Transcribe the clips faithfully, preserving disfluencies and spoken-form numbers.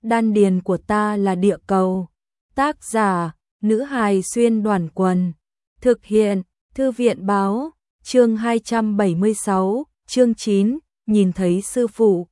Đan điền của ta là địa cầu. Tác giả, nữ hài xuyên đoàn quần. Thực hiện, thư viện báo, chương hai trăm bảy mươi sáu, chương chín, nhìn thấy sư phụ.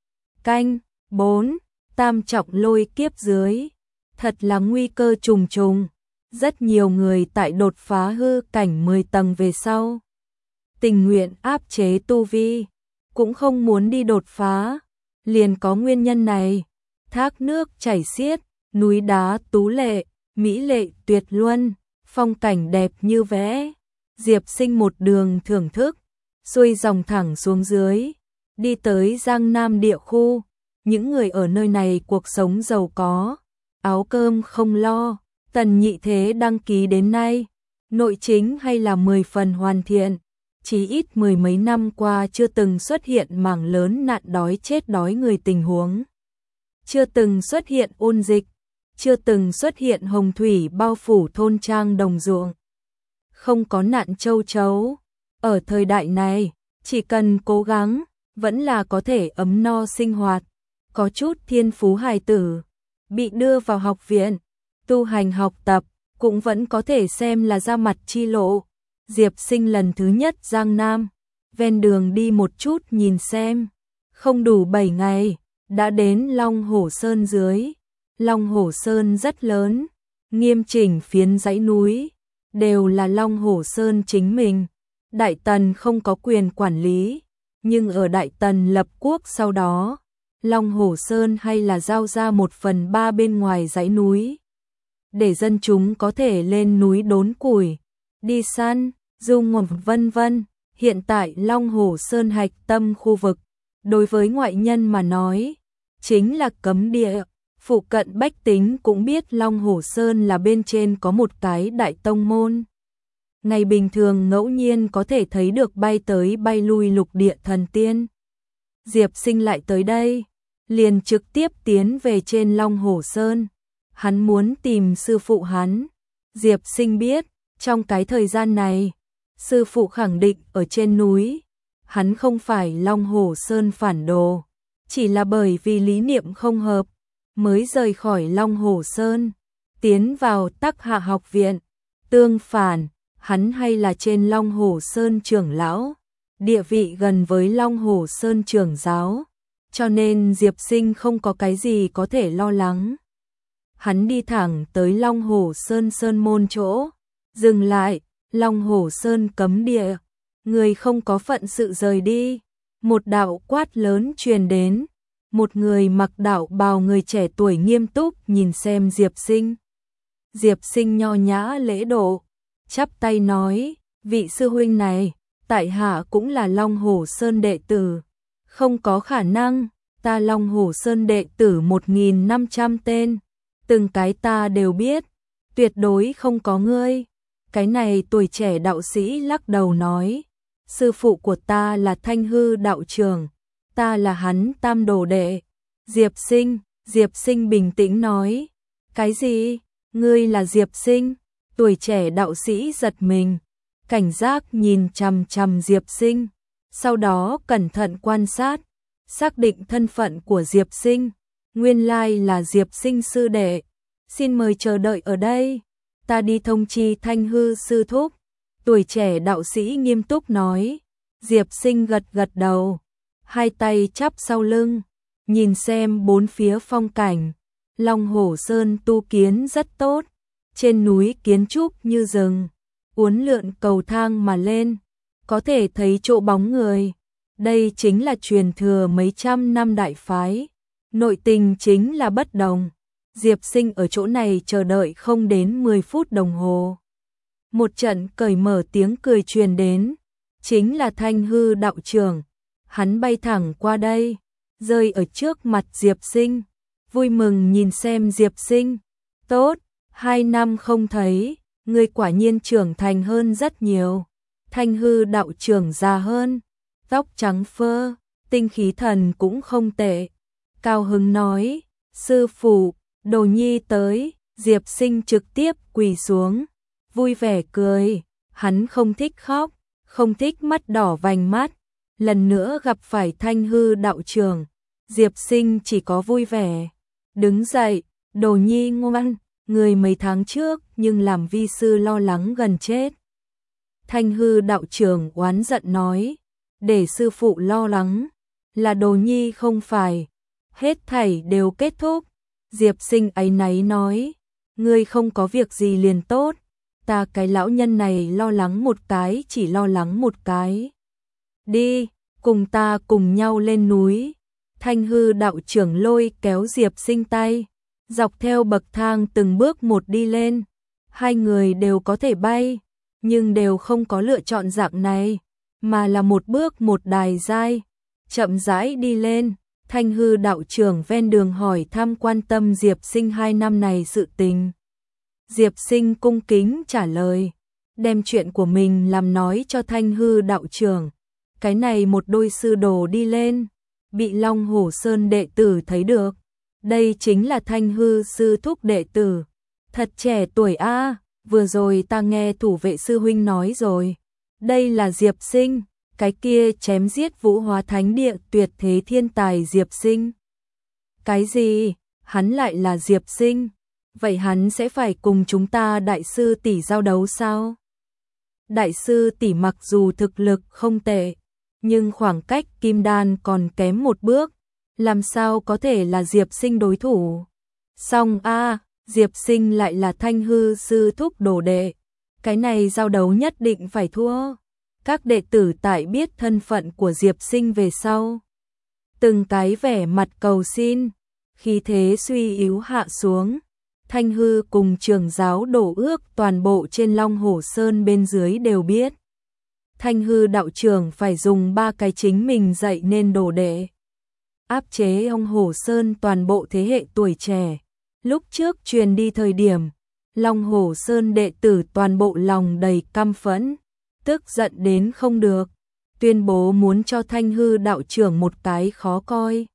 Canh, bốn, tam trọng lôi kiếp dưới. Thật là nguy cơ trùng trùng. Rất nhiều người tại đột phá hư cảnh mười tầng về sau tình nguyện áp chế tu vi, cũng không muốn đi đột phá, liền có nguyên nhân này. Thác nước chảy xiết, núi đá tú lệ, mỹ lệ tuyệt luân, phong cảnh đẹp như vẽ. Diệp Sinh một đường thưởng thức, xuôi dòng thẳng xuống dưới, đi tới Giang Nam địa khu. Những người ở nơi này cuộc sống giàu có, áo cơm không lo. Tần Nhị Thế đăng ký đến nay, nội chính hay là mười phần hoàn thiện, chỉ ít mười mấy năm qua chưa từng xuất hiện mảng lớn nạn đói chết đói người tình huống. Chưa từng xuất hiện ôn dịch, chưa từng xuất hiện hồng thủy bao phủ thôn trang đồng ruộng. Không có nạn châu chấu. Ở thời đại này, chỉ cần cố gắng, vẫn là có thể ấm no sinh hoạt. Có chút thiên phú hài tử, bị đưa vào học viện, tu hành học tập, cũng vẫn có thể xem là ra mặt chi lộ. Diệp Sinh lần thứ nhất Giang Nam, ven đường đi một chút nhìn xem, không đủ bảy ngày, đã đến Long Hổ Sơn dưới. Long Hổ Sơn rất lớn, nghiêm chỉnh phiến dãy núi, đều là Long Hổ Sơn chính mình. Đại Tần không có quyền quản lý, nhưng ở Đại Tần lập quốc sau đó, Long Hổ Sơn hay là giao ra một phần ba bên ngoài dãy núi, để dân chúng có thể lên núi đốn củi, đi săn, du ngoạn vân vân. Hiện tại Long Hổ Sơn hạch tâm khu vực, đối với ngoại nhân mà nói, chính là cấm địa. Phụ cận bách tính cũng biết Long Hổ Sơn là bên trên có một cái đại tông môn. Ngày bình thường ngẫu nhiên có thể thấy được bay tới bay lui lục địa thần tiên. Diệp Sinh lại tới đây, liền trực tiếp tiến về trên Long Hổ Sơn. Hắn muốn tìm sư phụ hắn. Diệp Sinh biết, trong cái thời gian này, sư phụ khẳng định ở trên núi. Hắn không phải Long Hổ Sơn phản đồ, chỉ là bởi vì lý niệm không hợp, mới rời khỏi Long Hổ Sơn, tiến vào Tắc Hạ học viện. Tương phản, hắn hay là trên Long Hổ Sơn trưởng lão, địa vị gần với Long Hổ Sơn trưởng giáo, cho nên Diệp Sinh không có cái gì có thể lo lắng. Hắn đi thẳng tới Long Hổ Sơn sơn môn chỗ, dừng lại. Long Hổ Sơn cấm địa, người không có phận sự rời đi. Một đạo quát lớn truyền đến, một người mặc đạo bào người trẻ tuổi nghiêm túc nhìn xem Diệp Sinh. Diệp Sinh nho nhã lễ độ, chắp tay nói, vị sư huynh này, tại hạ cũng là Long Hổ Sơn đệ tử. Không có khả năng, ta Long Hổ Sơn đệ tử một nghìn năm trăm tên, từng cái ta đều biết, tuyệt đối không có ngươi. Cái này tuổi trẻ đạo sĩ lắc đầu nói, sư phụ của ta là Thanh Hư đạo trưởng, ta là hắn tam đồ đệ. Diệp Sinh, Diệp Sinh bình tĩnh nói, cái gì? Ngươi là Diệp Sinh? Tuổi trẻ đạo sĩ giật mình, cảnh giác nhìn chằm chằm Diệp Sinh, sau đó cẩn thận quan sát, xác định thân phận của Diệp Sinh, nguyên lai là Diệp Sinh sư đệ. Xin mời chờ đợi ở đây, ta đi thông chi Thanh Hư sư thúc. Tuổi trẻ đạo sĩ nghiêm túc nói. Diệp Sinh gật gật đầu, hai tay chắp sau lưng, nhìn xem bốn phía phong cảnh. Long Hổ Sơn tu kiến rất tốt, trên núi kiến trúc như rừng, uốn lượn cầu thang mà lên, có thể thấy chỗ bóng người. Đây chính là truyền thừa mấy trăm năm đại phái, nội tình chính là bất đồng. Diệp Sinh ở chỗ này chờ đợi không đến mười phút đồng hồ. Một trận cởi mở tiếng cười truyền đến, chính là Thanh Hư đạo trưởng. Hắn bay thẳng qua đây, rơi ở trước mặt Diệp Sinh, vui mừng nhìn xem Diệp Sinh. Tốt, hai năm không thấy, ngươi quả nhiên trưởng thành hơn rất nhiều. Thanh Hư đạo trưởng già hơn, tóc trắng phơ, tinh khí thần cũng không tệ. Cao hứng nói, sư phụ, đồ nhi tới. Diệp Sinh trực tiếp quỳ xuống, vui vẻ cười. Hắn không thích khóc, không thích mắt đỏ vành mắt. Lần nữa gặp phải Thanh Hư đạo trưởng, Diệp Sinh chỉ có vui vẻ. đứng dậy, Đồ Nhi ngoan, người mấy tháng trước nhưng làm vi sư lo lắng gần chết. Thanh hư đạo trưởng oán giận nói, để sư phụ lo lắng, là Đồ Nhi không phải, hết thảy đều kết thúc. Diệp Sinh áy náy nói, ngươi không có việc gì liền tốt, ta cái lão nhân này lo lắng một cái chỉ lo lắng một cái. Đi, cùng ta cùng nhau lên núi. Thanh hư đạo trưởng lôi kéo Diệp Sinh tay, dọc theo bậc thang từng bước một đi lên. Hai người đều có thể bay, nhưng đều không có lựa chọn dạng này, mà là một bước một đài giai, chậm rãi đi lên. Thanh hư đạo trưởng ven đường hỏi thăm quan tâm Diệp Sinh hai năm này sự tình. Diệp Sinh cung kính trả lời, đem chuyện của mình làm nói cho Thanh hư đạo trưởng. Cái này một đôi sư đồ đi lên, bị Long Hổ Sơn đệ tử thấy được. Đây chính là Thanh hư sư thúc đệ tử. Thật trẻ tuổi a, vừa rồi ta nghe thủ vệ sư huynh nói rồi. Đây là Diệp Sinh, cái kia chém giết Vũ Hóa Thánh Địa tuyệt thế thiên tài Diệp Sinh. Cái gì? Hắn lại là Diệp Sinh? Vậy hắn sẽ phải cùng chúng ta đại sư tỷ giao đấu sao? Đại sư tỷ mặc dù thực lực không tệ, nhưng khoảng cách kim đan còn kém một bước, làm sao có thể là Diệp Sinh đối thủ? Xong a, Diệp Sinh lại là Thanh hư sư thúc đồ đệ, cái này giao đấu nhất định phải thua. Các đệ tử tại biết thân phận của Diệp Sinh về sau, từng cái vẻ mặt cầu xin, khí thế suy yếu hạ xuống. Thanh hư cùng trưởng giáo đổ ước toàn bộ trên Long Hổ Sơn bên dưới đều biết. Thanh hư đạo trưởng phải dùng ba cái chính mình dạy nên đồ đệ, áp chế Long Hổ Sơn toàn bộ thế hệ tuổi trẻ. Lúc trước truyền đi thời điểm, Long Hổ Sơn đệ tử toàn bộ lòng đầy căm phẫn, tức giận đến không được, tuyên bố muốn cho Thanh hư đạo trưởng một cái khó coi,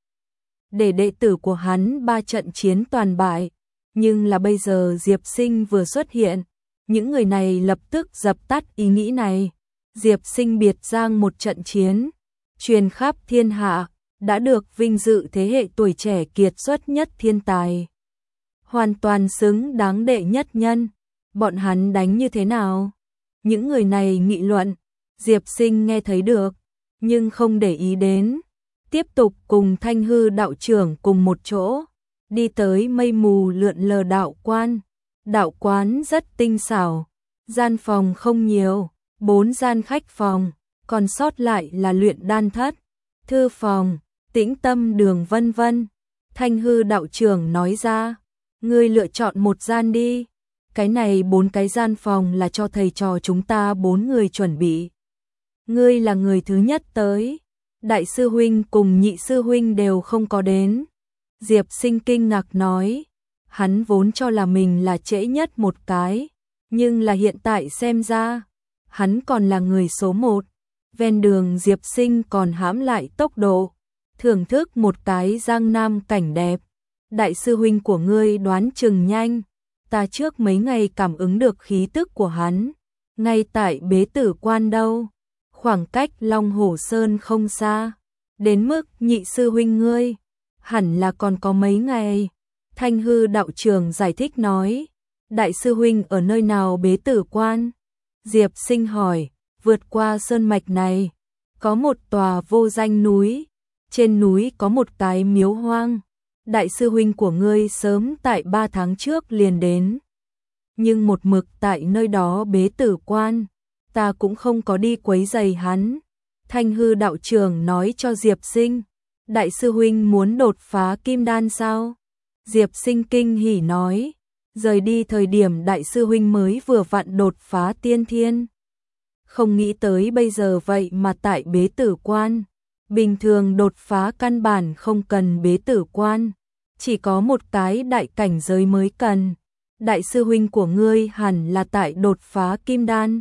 để đệ tử của hắn ba trận chiến toàn bại. Nhưng là bây giờ Diệp Sinh vừa xuất hiện, những người này lập tức dập tắt ý nghĩ này. Diệp Sinh biệt giang một trận chiến, truyền khắp thiên hạ, đã được vinh dự thế hệ tuổi trẻ kiệt xuất nhất thiên tài, hoàn toàn xứng đáng đệ nhất nhân. Bọn hắn đánh như thế nào? Những người này nghị luận, Diệp Sinh nghe thấy được, nhưng không để ý đến, tiếp tục cùng Thanh hư đạo trưởng cùng một chỗ, đi tới mây mù lượn lờ đạo quan. Đạo quán rất tinh xảo, gian phòng không nhiều, bốn gian khách phòng, còn sót lại là luyện đan thất, thư phòng, tĩnh tâm đường vân vân. Thanh hư đạo trưởng nói ra, ngươi lựa chọn một gian đi, cái này bốn cái gian phòng là cho thầy trò chúng ta bốn người chuẩn bị. Ngươi là người thứ nhất tới, đại sư huynh cùng nhị sư huynh đều không có đến. Diệp Sinh kinh ngạc nói, hắn vốn cho là mình là trễ nhất một cái, nhưng là hiện tại xem ra, hắn còn là người số một. Ven đường Diệp Sinh còn hãm lại tốc độ, thưởng thức một cái giang nam cảnh đẹp. Đại sư huynh của ngươi đoán chừng nhanh, ta trước mấy ngày cảm ứng được khí tức của hắn, ngay tại bế tử quan đâu, khoảng cách Long Hổ Sơn không xa, đến mức nhị sư huynh ngươi hẳn là còn có mấy ngày. Thanh hư đạo trưởng giải thích nói, đại sư huynh ở nơi nào bế tử quan? Diệp Sinh hỏi, vượt qua sơn mạch này, có một tòa vô danh núi, trên núi có một cái miếu hoang. Đại sư huynh của ngươi sớm tại ba tháng trước liền đến, nhưng một mực tại nơi đó bế tử quan, ta cũng không có đi quấy rầy hắn. Thanh hư đạo trưởng nói cho Diệp Sinh, đại sư huynh muốn đột phá kim đan sao? Diệp Sinh kinh hỉ nói, rời đi thời điểm đại sư huynh mới vừa vặn đột phá tiên thiên. Không nghĩ tới bây giờ vậy mà tại bế tử quan. Bình thường đột phá căn bản không cần bế tử quan, chỉ có một cái đại cảnh giới mới cần. Đại sư huynh của ngươi hẳn là tại đột phá kim đan.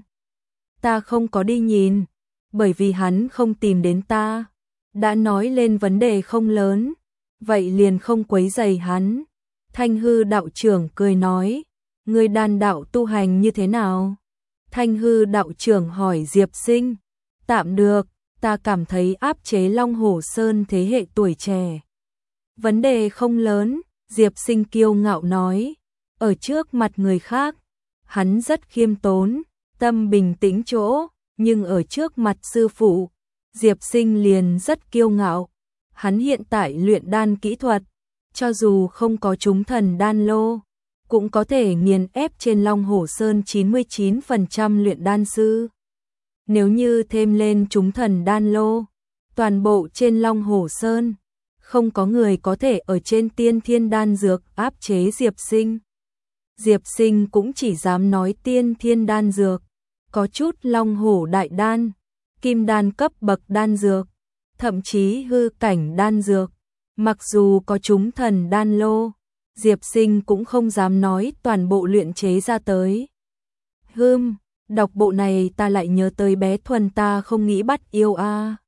Ta không có đi nhìn, bởi vì hắn không tìm đến ta. Đã nói lên vấn đề không lớn, vậy liền không quấy rầy hắn. Thanh hư đạo trưởng cười nói, ngươi đan đạo tu hành như thế nào? Thanh hư đạo trưởng hỏi Diệp Sinh, tạm được, ta cảm thấy áp chế Long Hổ Sơn thế hệ tuổi trẻ vấn đề không lớn. Diệp Sinh kiêu ngạo nói, ở trước mặt người khác, hắn rất khiêm tốn, tâm bình tĩnh chỗ, nhưng ở trước mặt sư phụ, Diệp Sinh liền rất kiêu ngạo. Hắn hiện tại luyện đan kỹ thuật, cho dù không có chúng thần đan lô, cũng có thể nghiền ép trên Long Hổ Sơn chín mươi chín phần trăm luyện đan sư. Nếu như thêm lên chúng thần đan lô, toàn bộ trên Long Hổ Sơn, không có người có thể ở trên tiên thiên đan dược áp chế Diệp Sinh. Diệp Sinh cũng chỉ dám nói tiên thiên đan dược, có chút Long Hổ đại đan, kim đan cấp bậc đan dược, thậm chí hư cảnh đan dược. Mặc dù có chúng thần đan lô, Diệp Sinh cũng không dám nói toàn bộ luyện chế ra tới. Hừm, đọc bộ này ta lại nhớ tới bé Thuần ta không nghĩ bắt yêu a. À.